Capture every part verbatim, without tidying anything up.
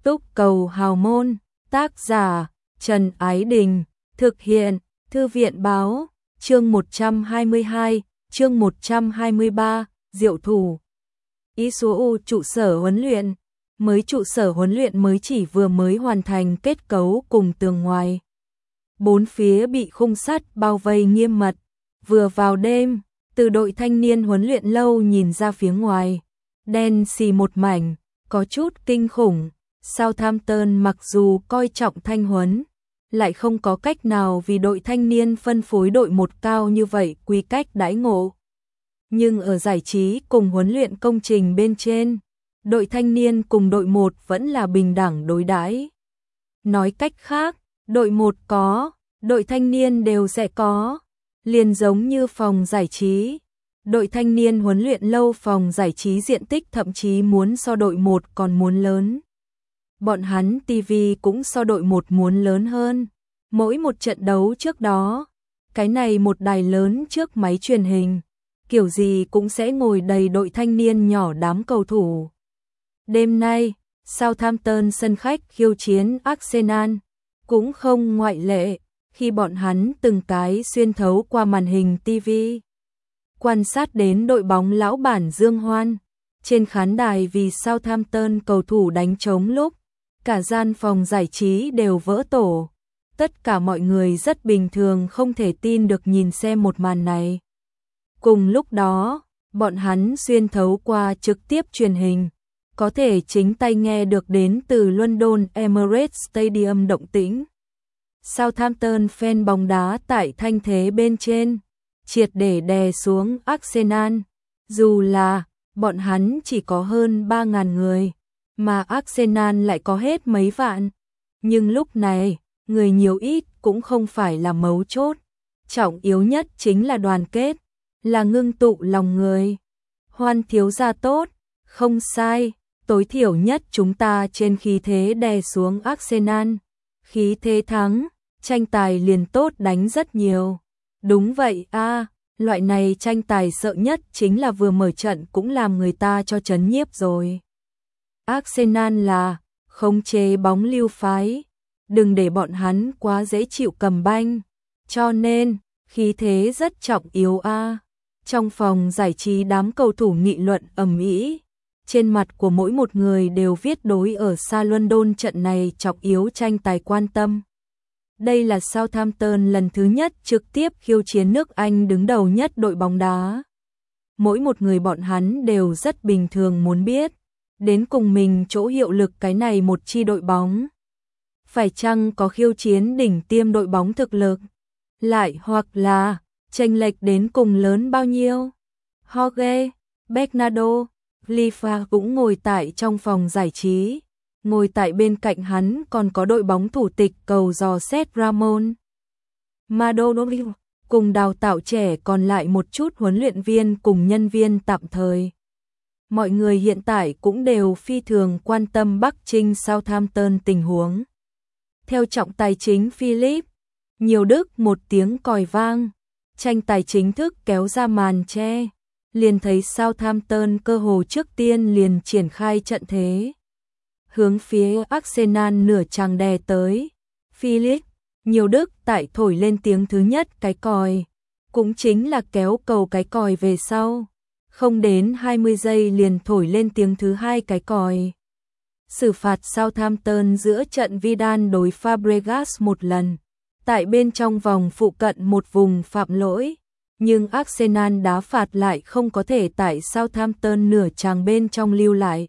Túc cầu hào môn, tác giả Trần Ái Đình, thực hiện Thư viện Báo, chương một trăm hai mươi hai, chương một trăm hai mươi ba, Diệu Thủ. Isuzu trụ sở huấn luyện, mới trụ sở huấn luyện mới chỉ vừa mới hoàn thành kết cấu cùng tường ngoài. Bốn phía bị khung sắt bao vây nghiêm mật, vừa vào đêm, từ đội thanh niên huấn luyện lâu nhìn ra phía ngoài, đen xì một mảnh, có chút kinh khủng. Southampton mặc dù coi trọng thanh huấn, lại không có cách nào vì đội thanh niên phân phối đội một cao như vậy quy cách đãi ngộ. Nhưng ở giải trí cùng huấn luyện công trình bên trên, đội thanh niên cùng đội một vẫn là bình đẳng đối đãi. Nói cách khác, đội một có, đội thanh niên đều sẽ có, liền giống như phòng giải trí. Đội thanh niên huấn luyện lâu phòng giải trí diện tích thậm chí muốn so đội một còn muốn lớn. Bọn hắn ti vi cũng so đội một muốn lớn hơn. Mỗi một trận đấu trước đó, cái này một đài lớn trước máy truyền hình, kiểu gì cũng sẽ ngồi đầy đội thanh niên nhỏ đám cầu thủ. Đêm nay, Southampton sân khách khiêu chiến Arsenal, cũng không ngoại lệ, khi bọn hắn từng cái xuyên thấu qua màn hình ti vi. Quan sát đến đội bóng lão bản Dương Hoan, trên khán đài vì Southampton cầu thủ đánh trống lúc, cả gian phòng giải trí đều vỡ tổ. Tất cả mọi người rất bình thường không thể tin được nhìn xem một màn này. Cùng lúc đó, bọn hắn xuyên thấu qua trực tiếp truyền hình, có thể chính tay nghe được đến từ London Emirates Stadium động tĩnh. Southampton fan bóng đá tại thanh thế bên trên, triệt để đè xuống Arsenal, dù là bọn hắn chỉ có hơn ba nghìn người, mà Arsenal lại có hết mấy vạn. Nhưng lúc này, người nhiều ít cũng không phải là mấu chốt. Trọng yếu nhất chính là đoàn kết, là ngưng tụ lòng người. Hoan thiếu gia tốt, không sai, tối thiểu nhất chúng ta trên khí thế đè xuống Arsenal. Khí thế thắng, tranh tài liền tốt đánh rất nhiều. Đúng vậy a, à, loại này tranh tài sợ nhất chính là vừa mở trận cũng làm người ta cho chấn nhiếp rồi. Arsenal là khống chế bóng lưu phái, đừng để bọn hắn quá dễ chịu cầm banh, cho nên khí thế rất trọng yếu a. À. Trong phòng giải trí đám cầu thủ nghị luận ầm ĩ, trên mặt của mỗi một người đều viết đối ở xa London trận này trọng yếu tranh tài quan tâm. Đây là Southampton lần thứ nhất trực tiếp khiêu chiến nước Anh đứng đầu nhất đội bóng đá. Mỗi một người bọn hắn đều rất bình thường muốn biết, đến cùng mình chỗ hiệu lực cái này một chi đội bóng. Phải chăng có khiêu chiến đỉnh tiêm đội bóng thực lực? Lại hoặc là, chênh lệch đến cùng lớn bao nhiêu? Jorge, Bernardo, Lifa cũng ngồi tại trong phòng giải trí. Ngồi tại bên cạnh hắn còn có đội bóng thủ tịch cầu dò xét Ramon Madonio, cùng đào tạo trẻ còn lại một chút huấn luyện viên cùng nhân viên tạm thời. Mọi người hiện tại cũng đều phi thường quan tâm Bắc Trinh Southampton tình huống. Theo trọng tài chính Philip, nhiều Đức một tiếng còi vang, tranh tài chính thức kéo ra màn che, liền thấy Southampton cơ hồ trước tiên liền triển khai trận thế. Hướng phía Arsenal nửa chàng đè tới. Philip, nhiều Đức tại thổi lên tiếng thứ nhất cái còi, cũng chính là kéo cầu cái còi về sau. Không đến hai mươi giây liền thổi lên tiếng thứ hai cái còi. Xử phạt Southampton giữa trận Vidal đối Fabregas một lần, tại bên trong vòng phụ cận một vùng phạm lỗi, nhưng Arsenal đá phạt lại không có thể tại Southampton nửa chàng bên trong lưu lại.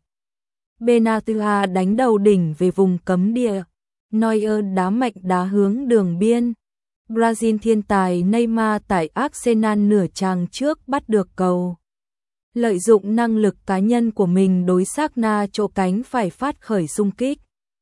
Benatia đánh đầu đỉnh về vùng cấm địa, Neuer đá mạnh đá hướng đường biên. Brazil thiên tài Neymar tại Arsenal nửa chàng trước bắt được cầu. Lợi dụng năng lực cá nhân của mình đối Sagna chỗ cánh phải phát khởi xung kích.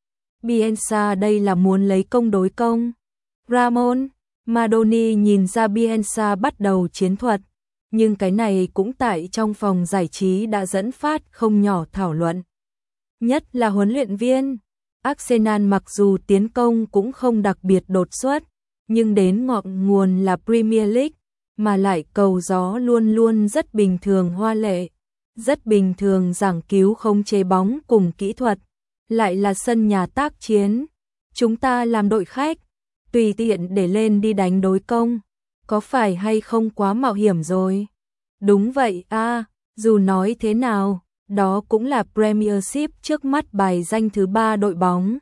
Bielsa đây là muốn lấy công đối công. Ramon Madoni nhìn ra Bielsa bắt đầu chiến thuật, nhưng cái này cũng tại trong phòng giải trí đã dẫn phát không nhỏ thảo luận. Nhất là huấn luyện viên. Arsenal mặc dù tiến công cũng không đặc biệt đột xuất, nhưng đến ngọn nguồn là Premier League, mà lại cầu gió luôn luôn rất bình thường hoa lệ, rất bình thường giảng cứu khống chế bóng cùng kỹ thuật, lại là sân nhà tác chiến. Chúng ta làm đội khách, tùy tiện để lên đi đánh đối công, có phải hay không quá mạo hiểm rồi? Đúng vậy a, dù nói thế nào, đó cũng là Premiership, trước mắt bài danh thứ ba đội bóng.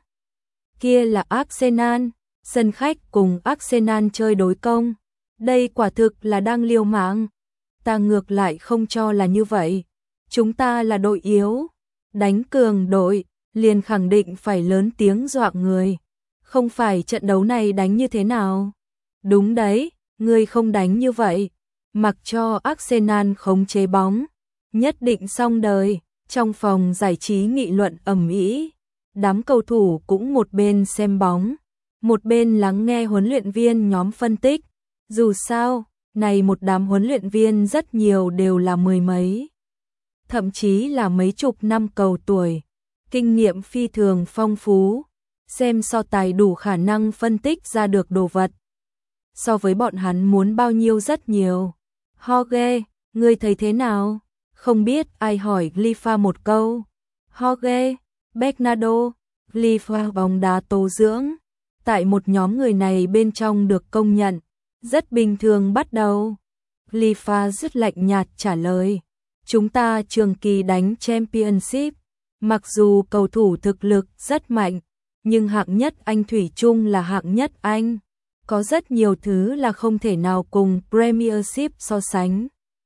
Kia là Arsenal, sân khách cùng Arsenal chơi đối công. Đây quả thực là đang liều mạng. Ta ngược lại không cho là như vậy. Chúng ta là đội yếu, đánh cường đội, liền khẳng định phải lớn tiếng dọa người. Không phải trận đấu này đánh như thế nào? Đúng đấy, ngươi không đánh như vậy. Mặc cho Arsenal khống chế bóng, nhất định xong đời. Trong phòng giải trí nghị luận ầm ĩ, đám cầu thủ cũng một bên xem bóng, một bên lắng nghe huấn luyện viên nhóm phân tích. Dù sao, này một đám huấn luyện viên rất nhiều đều là mười mấy, thậm chí là mấy chục năm cầu tuổi, kinh nghiệm phi thường phong phú, xem so tài đủ khả năng phân tích ra được đồ vật. So với bọn hắn muốn bao nhiêu rất nhiều. Jorge, ngươi thấy thế nào? Không biết ai hỏi Glifa một câu. Jorge, Bernardo, Glifa bóng đá tố dưỡng. Tại một nhóm người này bên trong được công nhận, rất bình thường bắt đầu. Glifa rất lạnh nhạt trả lời. Chúng ta trường kỳ đánh Championship. Mặc dù cầu thủ thực lực rất mạnh, nhưng hạng nhất Anh thủy chung là hạng nhất Anh. Có rất nhiều thứ là không thể nào cùng Premiership so sánh.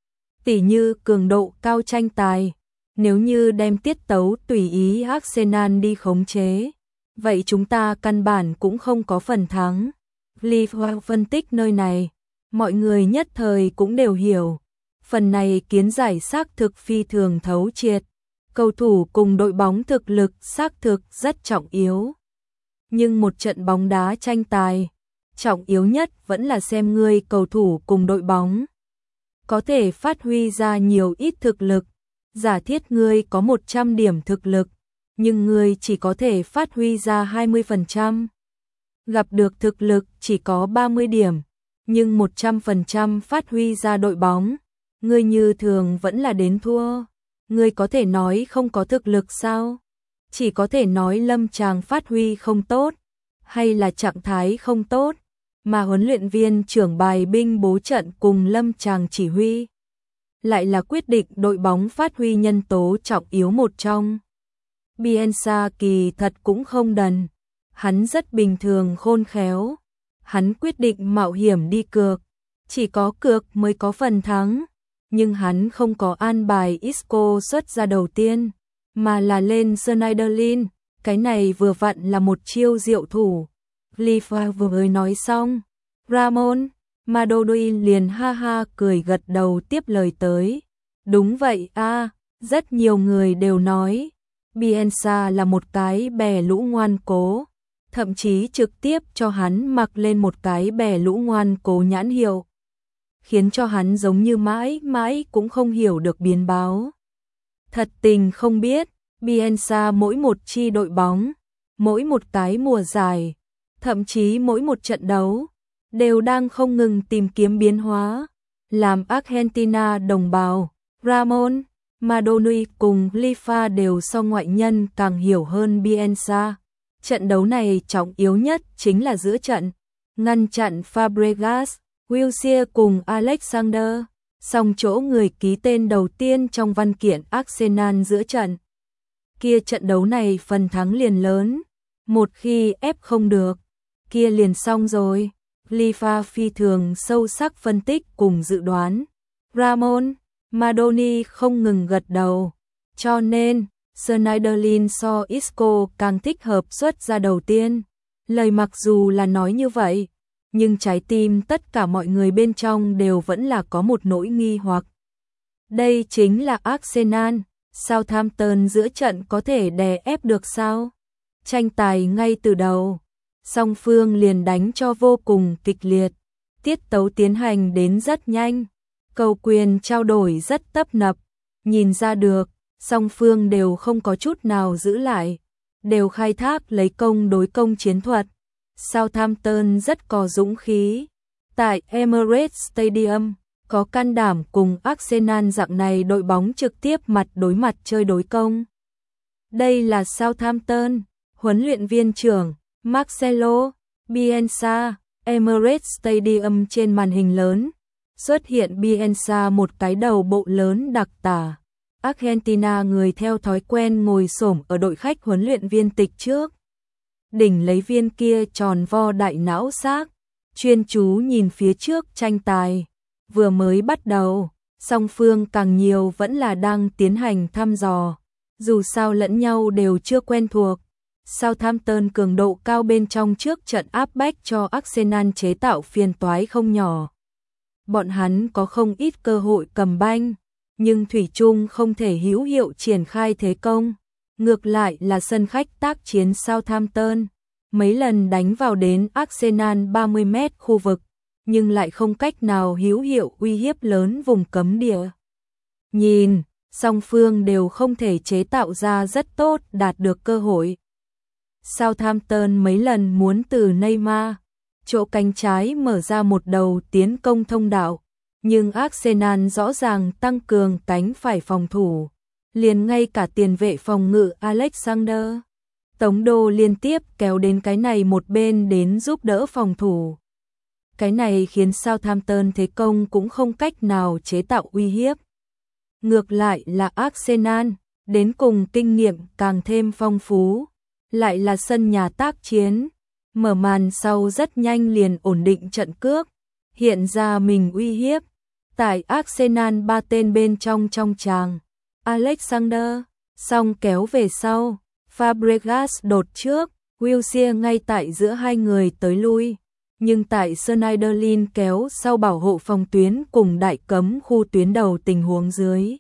Tỉ như cường độ cao tranh tài, nếu như đem tiết tấu tùy ý Arsenal đi khống chế, vậy chúng ta căn bản cũng không có phần thắng. Glifa phân tích nơi này, mọi người nhất thời cũng đều hiểu. Phần này kiến giải xác thực phi thường thấu triệt. Cầu thủ cùng đội bóng thực lực xác thực rất trọng yếu. Nhưng một trận bóng đá tranh tài, trọng yếu nhất vẫn là xem ngươi cầu thủ cùng đội bóng có thể phát huy ra nhiều ít thực lực. Giả thiết ngươi có một trăm điểm thực lực, nhưng ngươi chỉ có thể phát huy ra hai mươi phần trăm. Gặp được thực lực chỉ có ba mươi điểm, nhưng một trăm phần trăm phát huy ra đội bóng, ngươi như thường vẫn là đến thua. Ngươi có thể nói không có thực lực sao? Chỉ có thể nói Lâm Tràng phát huy không tốt, hay là trạng thái không tốt, mà huấn luyện viên trưởng bài binh bố trận cùng Lâm Tràng chỉ huy lại là quyết định đội bóng phát huy nhân tố trọng yếu một trong. Bielsa kỳ thật cũng không đần, hắn rất bình thường khôn khéo, hắn quyết định mạo hiểm đi cược, chỉ có cược mới có phần thắng, nhưng hắn không có an bài Isco xuất ra đầu tiên, mà là lên Schneiderlin, cái này vừa vặn là một chiêu diệu thủ. Glifa vừa mới nói xong, Ramon Madodoi liền ha ha cười gật đầu tiếp lời tới. Đúng vậy a, rất nhiều người đều nói Bielsa là một cái bè lũ ngoan cố, thậm chí trực tiếp cho hắn mặc lên một cái bè lũ ngoan cố nhãn hiệu, khiến cho hắn giống như mãi mãi cũng không hiểu được biến báo. Thật tình không biết, Bielsa mỗi một chi đội bóng, mỗi một cái mùa giải, thậm chí mỗi một trận đấu, đều đang không ngừng tìm kiếm biến hóa. Làm Argentina đồng bào, Ramon Madodoi cùng Glifa đều so ngoại nhân càng hiểu hơn Bielsa. Trận đấu này trọng yếu nhất chính là giữa trận, ngăn chặn Fabregas, Wilshere cùng Alexander, song chỗ người ký tên đầu tiên trong văn kiện Arsenal giữa trận. Kia trận đấu này phần thắng liền lớn, một khi ép không được, kia liền xong rồi. Glifa phi thường sâu sắc phân tích cùng dự đoán. Ramon Madodoi không ngừng gật đầu, cho nên Schneiderlin so Isco càng thích hợp xuất ra đầu tiên. Lời mặc dù là nói như vậy, nhưng trái tim tất cả mọi người bên trong đều vẫn là có một nỗi nghi hoặc. Đây chính là Arsenal, Southampton giữa trận có thể đè ép được sao? Tranh tài ngay từ đầu, song phương liền đánh cho vô cùng kịch liệt, tiết tấu tiến hành đến rất nhanh, cầu quyền trao đổi rất tấp nập, nhìn ra được, song phương đều không có chút nào giữ lại, đều khai thác lấy công đối công chiến thuật. Southampton rất có dũng khí, tại Emirates Stadium, có can đảm cùng Arsenal dạng này đội bóng trực tiếp mặt đối mặt chơi đối công. Đây là Southampton, huấn luyện viên trưởng Marcelo Bielsa, Emirates Stadium trên màn hình lớn. Xuất hiện Bielsa một cái đầu bộ lớn đặc tả. Argentina người theo thói quen ngồi xổm ở đội khách huấn luyện viên tịch trước. Đỉnh lấy viên kia tròn vo đại não xác, chuyên chú nhìn phía trước tranh tài. Vừa mới bắt đầu, song phương càng nhiều vẫn là đang tiến hành thăm dò. Dù sao lẫn nhau đều chưa quen thuộc. Southampton cường độ cao bên trong trước trận áp bách cho Arsenal chế tạo phiền toái không nhỏ. Bọn hắn có không ít cơ hội cầm banh, nhưng thủy chung không thể hữu hiệu triển khai thế công. Ngược lại là sân khách tác chiến Southampton, mấy lần đánh vào đến Arsenal ba mươi mét khu vực, nhưng lại không cách nào hữu hiệu uy hiếp lớn vùng cấm địa. Nhìn, song phương đều không thể chế tạo ra rất tốt đạt được cơ hội. Southampton mấy lần muốn từ Neymar, chỗ cánh trái mở ra một đầu tiến công thông đạo, nhưng Arsenal rõ ràng tăng cường cánh phải phòng thủ, liền ngay cả tiền vệ phòng ngự Alexander Tống Đô liên tiếp kéo đến cái này một bên đến giúp đỡ phòng thủ. Cái này khiến Southampton thế công cũng không cách nào chế tạo uy hiếp. Ngược lại là Arsenal, đến cùng kinh nghiệm càng thêm phong phú, lại là sân nhà tác chiến, mở màn sau rất nhanh liền ổn định trận cước, hiện ra mình uy hiếp. Tại Arsenal ba tên bên trong trong tràng, Alexander, xong kéo về sau, Fabregas đột trước, Wilshere ngay tại giữa hai người tới lui, nhưng tại Schneiderlin kéo sau bảo hộ phòng tuyến cùng đại cấm khu tuyến đầu tình huống dưới.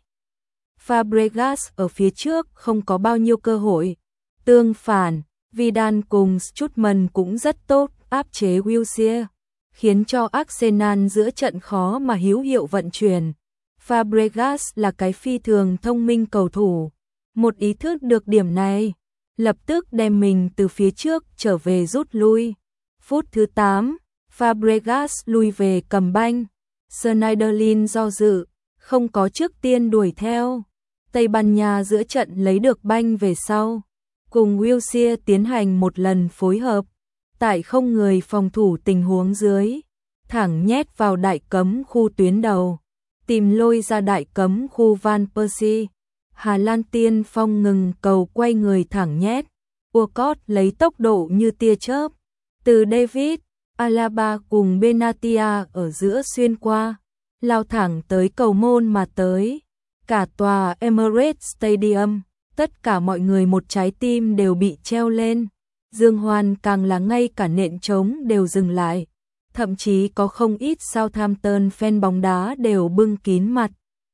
Fabregas ở phía trước không có bao nhiêu cơ hội. Tương phản, Vidal cùng Strootman cũng rất tốt áp chế Wilshere, khiến cho Arsenal giữa trận khó mà hữu hiệu vận chuyển. Fabregas là cái phi thường thông minh cầu thủ, một ý thức được điểm này, lập tức đem mình từ phía trước trở về rút lui. Phút thứ tám, Fabregas lui về cầm banh, Schneiderlin do dự, không có trước tiên đuổi theo. Tây Ban Nha giữa trận lấy được banh về sau, cùng Wilshere tiến hành một lần phối hợp, tại không người phòng thủ tình huống dưới, thẳng nhét vào đại cấm khu tuyến đầu, tìm lôi ra đại cấm khu Van Persie. Hà Lan tiên phong ngừng cầu quay người thẳng nhét, Walcott lấy tốc độ như tia chớp, từ David, Alaba cùng Benatia ở giữa xuyên qua, lao thẳng tới cầu môn mà tới. Cả tòa Emirates Stadium, tất cả mọi người một trái tim đều bị treo lên. Dương Hoan càng là ngay cả nện trống đều dừng lại. Thậm chí có không ít Southampton fan bóng đá đều bưng kín mặt.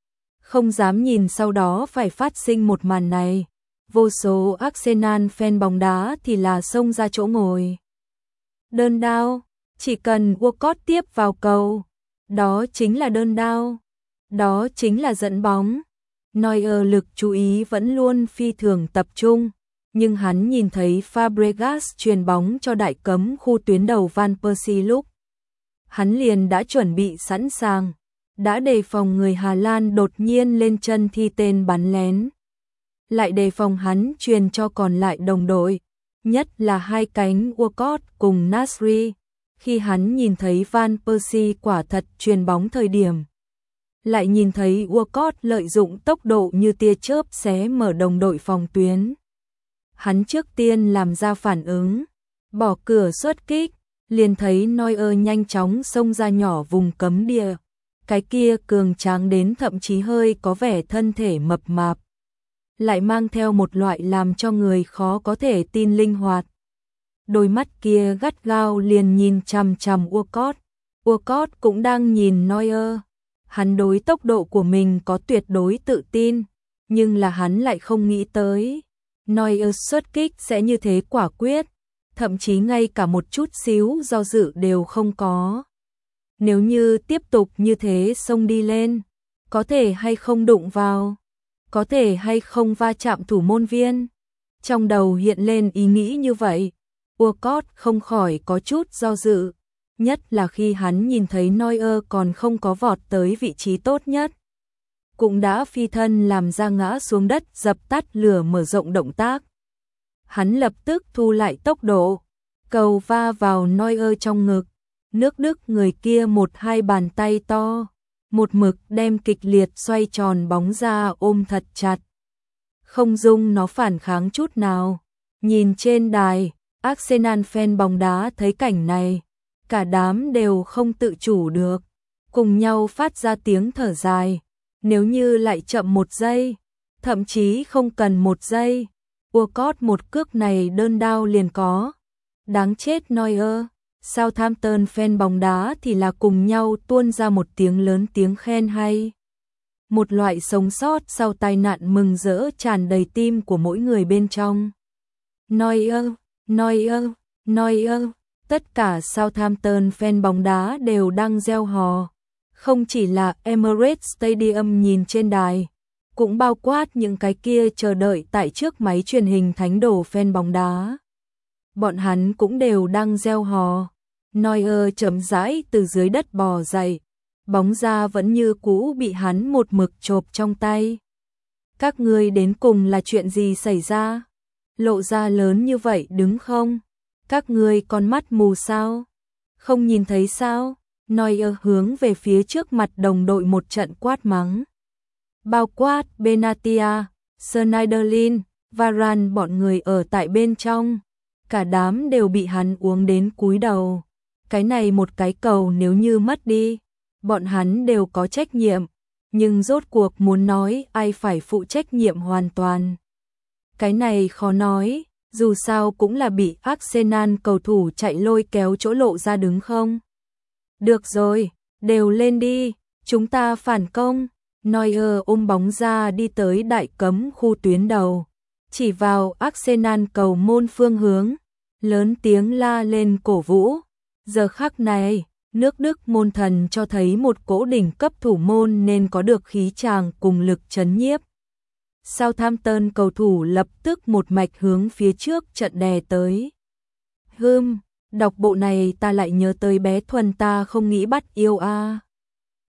Không dám nhìn sau đó phải phát sinh một màn này. Vô số Arsenal fan bóng đá thì là xông ra chỗ ngồi. Đơn đao, chỉ cần Walcott tiếp vào cầu, đó chính là đơn đao. Đó chính là dẫn bóng. Neuer lực chú ý vẫn luôn phi thường tập trung, nhưng hắn nhìn thấy Fabregas truyền bóng cho đại cấm khu tuyến đầu Van Persie lúc. Hắn liền đã chuẩn bị sẵn sàng, đã đề phòng người Hà Lan đột nhiên lên chân thi tên bắn lén. Lại đề phòng hắn truyền cho còn lại đồng đội, nhất là hai cánh Walcott cùng Nasri, khi hắn nhìn thấy Van Persie quả thật truyền bóng thời điểm. Lại nhìn thấy Walcott lợi dụng tốc độ như tia chớp xé mở đồng đội phòng tuyến. Hắn trước tiên làm ra phản ứng, bỏ cửa xuất kích, liền thấy Neuer nhanh chóng xông ra nhỏ vùng cấm địa. Cái kia cường tráng đến thậm chí hơi có vẻ thân thể mập mạp, lại mang theo một loại làm cho người khó có thể tin linh hoạt. Đôi mắt kia gắt gao liền nhìn chằm chằm Walcott. Walcott cũng đang nhìn Neuer. Hắn đối tốc độ của mình có tuyệt đối tự tin, nhưng là hắn lại không nghĩ tới Neuer xuất kích sẽ như thế quả quyết, thậm chí ngay cả một chút xíu do dự đều không có. Nếu như tiếp tục như thế xông đi lên, có thể hay không đụng vào, có thể hay không va chạm thủ môn viên. Trong đầu hiện lên ý nghĩ như vậy, Walcott không khỏi có chút do dự. Nhất là khi hắn nhìn thấy Neuer còn không có vọt tới vị trí tốt nhất. cũng đã phi thân làm ra ngã xuống đất dập tắt lửa mở rộng động tác. Hắn lập tức thu lại tốc độ, cầu va vào Neuer trong ngực. Nước Đức người kia một hai bàn tay to, một mực đem kịch liệt xoay tròn bóng ra ôm thật chặt. Không dung nó phản kháng chút nào. Nhìn trên đài, Arsenal fan bóng đá thấy cảnh này, cả đám đều không tự chủ được, cùng nhau phát ra tiếng thở dài. Nếu như lại chậm một giây, thậm chí không cần một giây, Walcott một cước này đơn đao liền có. Đáng chết Neuer. Southampton fan bóng đá thì là cùng nhau tuôn ra một tiếng lớn tiếng khen hay. Một loại sống sót sau tai nạn mừng rỡ tràn đầy tim của mỗi người bên trong. Neuer, Neuer, Neuer, tất cả Southampton fan bóng đá đều đang reo hò. Không chỉ là Emirates Stadium nhìn trên đài, cũng bao quát những cái kia chờ đợi tại trước máy truyền hình thánh đồ fan bóng đá. Bọn hắn cũng đều đang reo hò. Neuer chậm rãi từ dưới đất bò dậy, bóng ra vẫn như cũ bị hắn một mực chộp trong tay. Các ngươi đến cùng là chuyện gì xảy ra? Lộ ra lớn như vậy đứng không? Các ngươi con mắt mù sao? Không nhìn thấy sao? Neuer hướng về phía trước mặt đồng đội một trận quát mắng. Bao quát Benatia, Schneiderlin, Varane bọn người ở tại bên trong. Cả đám đều bị hắn uống đến cúi đầu. Cái này một cái cầu nếu như mất đi, bọn hắn đều có trách nhiệm, nhưng rốt cuộc muốn nói ai phải phụ trách nhiệm hoàn toàn. Cái này khó nói, dù sao cũng là bị Arsenal cầu thủ chạy lôi kéo chỗ lộ ra đứng không. Được rồi, đều lên đi, chúng ta phản công. Neuer ôm bóng ra đi tới đại cấm khu tuyến đầu, chỉ vào Arsenal cầu môn phương hướng, lớn tiếng la lên cổ vũ. Giờ khắc này, nước Đức môn thần cho thấy một cỗ đỉnh cấp thủ môn nên có được khí tràng cùng lực chấn nhiếp. Southampton cầu thủ lập tức một mạch hướng phía trước trận đè tới. Hừm, đọc bộ này ta lại nhớ tới bé Thuần ta không nghĩ bắt yêu a. À.